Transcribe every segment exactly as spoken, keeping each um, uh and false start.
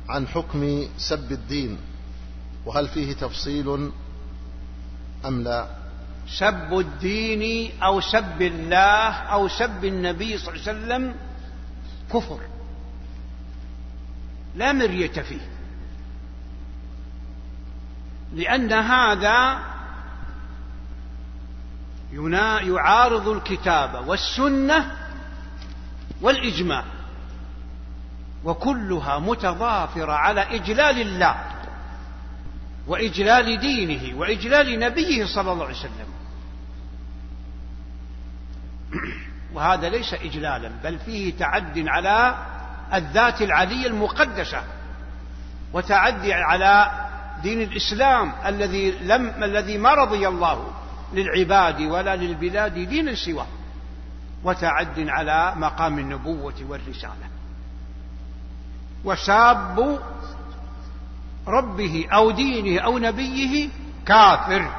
عن حكم سب الدين، وهل فيه تفصيل أم لا؟ سب الدين أو سب الله أو سب النبي صلى الله عليه وسلم كفر لا مرية فيه، لأن هذا يعارض الكتاب والسنة والإجماع، وكلها متضافرة على إجلال الله وإجلال دينه وإجلال نبيه صلى الله عليه وسلم. وهذا ليس إجلالا، بل فيه تعد على الذات العلية المقدسة، وتعدي على دين الإسلام الذي لم الذي ما رضي الله للعباد ولا للبلاد دين سواه، وتعد على مقام النبوة والرسالة. وساب ربه أو دينه أو نبيه كافر.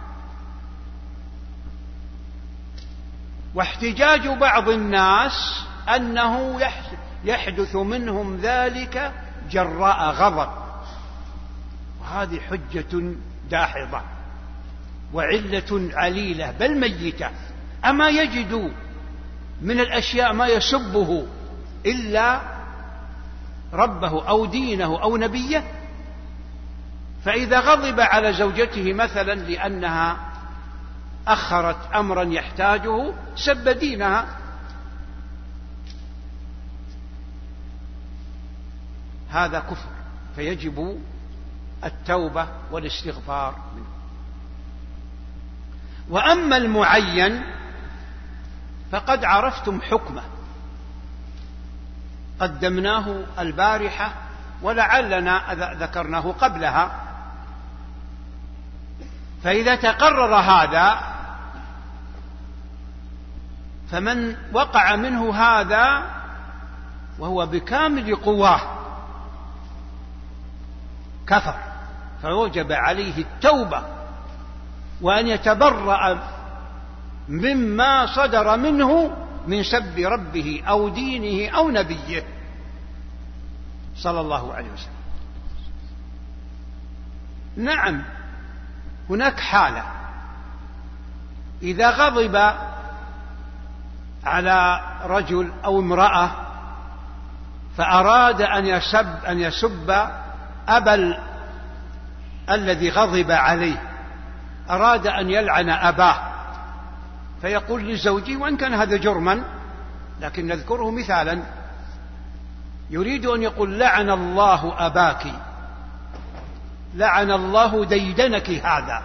واحتجاج بعض الناس أنه يحدث منهم ذلك جراء غضب، وهذه حجة داحضة وعلة عليلة بل ميتة. أما يجد من الأشياء ما يسبه إلا ربه أو دينه أو نبيه؟ فإذا غضب على زوجته مثلا لأنها أخرت أمرا يحتاجه سب دينها، هذا كفر، فيجب التوبة والاستغفار منه. وأما المعين فقد عرفتم حكمه، قدمناه البارحة ولعلنا ذكرناه قبلها. فإذا تقرر هذا فمن وقع منه هذا وهو بكامل قواه كفر، فوجب عليه التوبة وأن يتبرأ مما صدر منه من سب ربه أو دينه أو نبيه صلى الله عليه وسلم. نعم، هناك حالة إذا غضب على رجل أو امرأة فأراد أن يسب أن يسب أبا الذي غضب عليه، أراد أن يلعن أباه، فيقول لزوجه، وإن كان هذا جرما لكن نذكره مثالا، يريد أن يقول لعن الله أباك، لعن الله ديدنك هذا،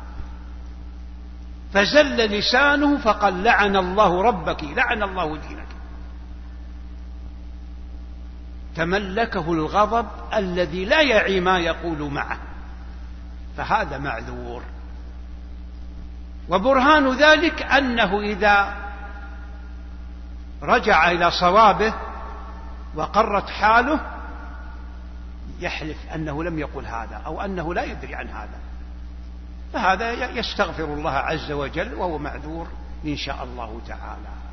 فزل لسانه فقال لعن الله ربك، لعن الله دينك، تملكه الغضب الذي لا يعي ما يقول معه، فهذا معذور. وبرهان ذلك أنه إذا رجع إلى صوابه وقرت حاله يحلف أنه لم يقل هذا أو أنه لا يدري عن هذا، فهذا يستغفر الله عز وجل وهو معذور إن شاء الله تعالى.